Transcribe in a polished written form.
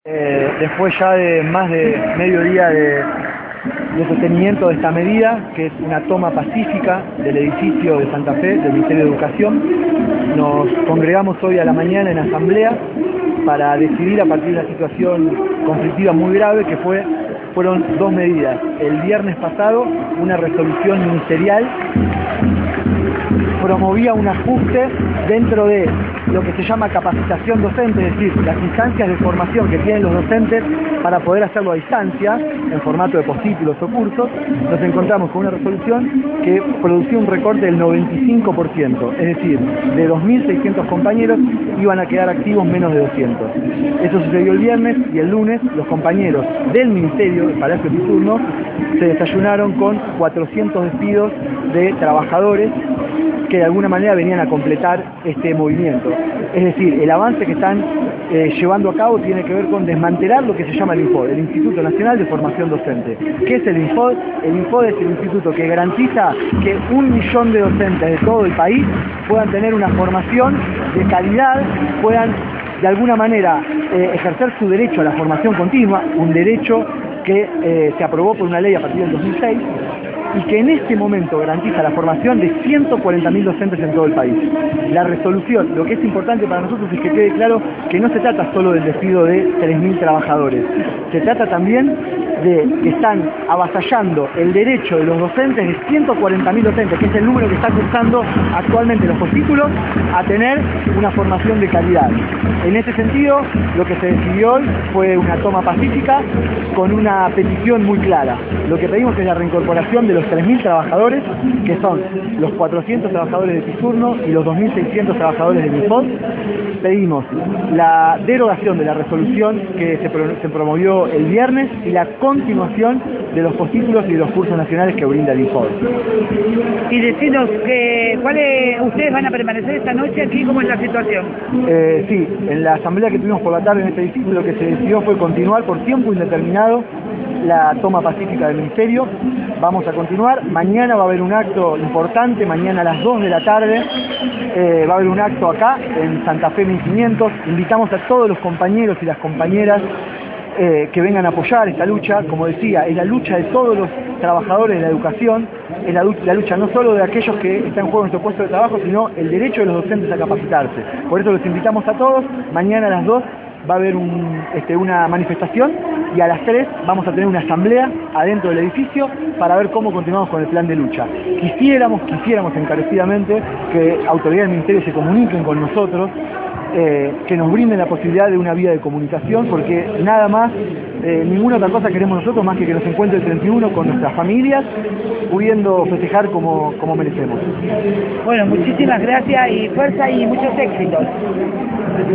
Después ya de más de medio día de sostenimiento de esta medida, que es una toma pacífica del edificio de Santa Fe, del Ministerio de Educación, nos congregamos hoy a la mañana en asamblea para decidir a partir de una situación conflictiva muy grave que fueron dos medidas. El viernes pasado, una resolución ministerial promovía un ajuste dentro de lo que se llama capacitación docente, es decir, las instancias de formación que tienen los docentes para poder hacerlo a distancia, en formato de postítulos o cursos. Nos encontramos con una resolución que producía un recorte del 95%, es decir, de 2.600 compañeros iban a quedar activos menos de 200. Eso sucedió el viernes, y el lunes los compañeros del Ministerio, del Palacio Piturno, se desayunaron con 400 despidos de trabajadores que de alguna manera venían a completar este movimiento. Es decir, el avance que están llevando a cabo tiene que ver con desmantelar lo que se llama el INFOD, el Instituto Nacional de Formación Docente. ¿Qué es el INFOD? El INFOD es el instituto que garantiza que 1 millón de docentes de todo el país puedan tener una formación de calidad, puedan de alguna manera ejercer su derecho a la formación continua, un derecho que se aprobó por una ley a partir del 2006, y que en este momento garantiza la formación de 140.000 docentes en todo el país. La resolución, lo que es importante para nosotros es que quede claro que no se trata solo del despido de 3.000 trabajadores, se trata también de que están avasallando el derecho de los docentes, de 140.000 docentes, que es el número que está cursando actualmente los postítulos, a tener una formación de calidad. En ese sentido, lo que se decidió hoy fue una toma pacífica con una petición muy clara. Lo que pedimos es la reincorporación de los 3.000 trabajadores, que son los 400 trabajadores de Piturno y los 2.600 trabajadores del INFOD. Pedimos la derogación de la resolución que se promovió el viernes y la continuación de los postítulos y de los cursos nacionales que brinda el INFOD. Y decinos, ¿ustedes van a permanecer esta noche aquí? ¿Cómo es la situación? Sí, en la asamblea que tuvimos por la tarde en este edificio, lo que se decidió fue continuar por tiempo indeterminado la toma pacífica del Ministerio. Vamos a continuar. Mañana va a haber un acto importante, mañana a las 2 de la tarde va a haber un acto acá en Santa Fe 1500. Invitamos a todos los compañeros y las compañeras que vengan a apoyar esta lucha. Como decía, es la lucha de todos los trabajadores de la educación, es la lucha no solo de aquellos que están en juego en nuestro puesto de trabajo, sino el derecho de los docentes a capacitarse. Por eso los invitamos a todos. Mañana a las 2 va a haber una manifestación, y a las 3 vamos a tener una asamblea adentro del edificio para ver cómo continuamos con el plan de lucha. Quisiéramos encarecidamente que autoridades del Ministerio se comuniquen con nosotros, que nos brinden la posibilidad de una vía de comunicación, porque nada más, ninguna otra cosa queremos nosotros más que nos encuentre el 31 con nuestras familias, pudiendo festejar como merecemos. Bueno, muchísimas gracias y fuerza y muchos éxitos.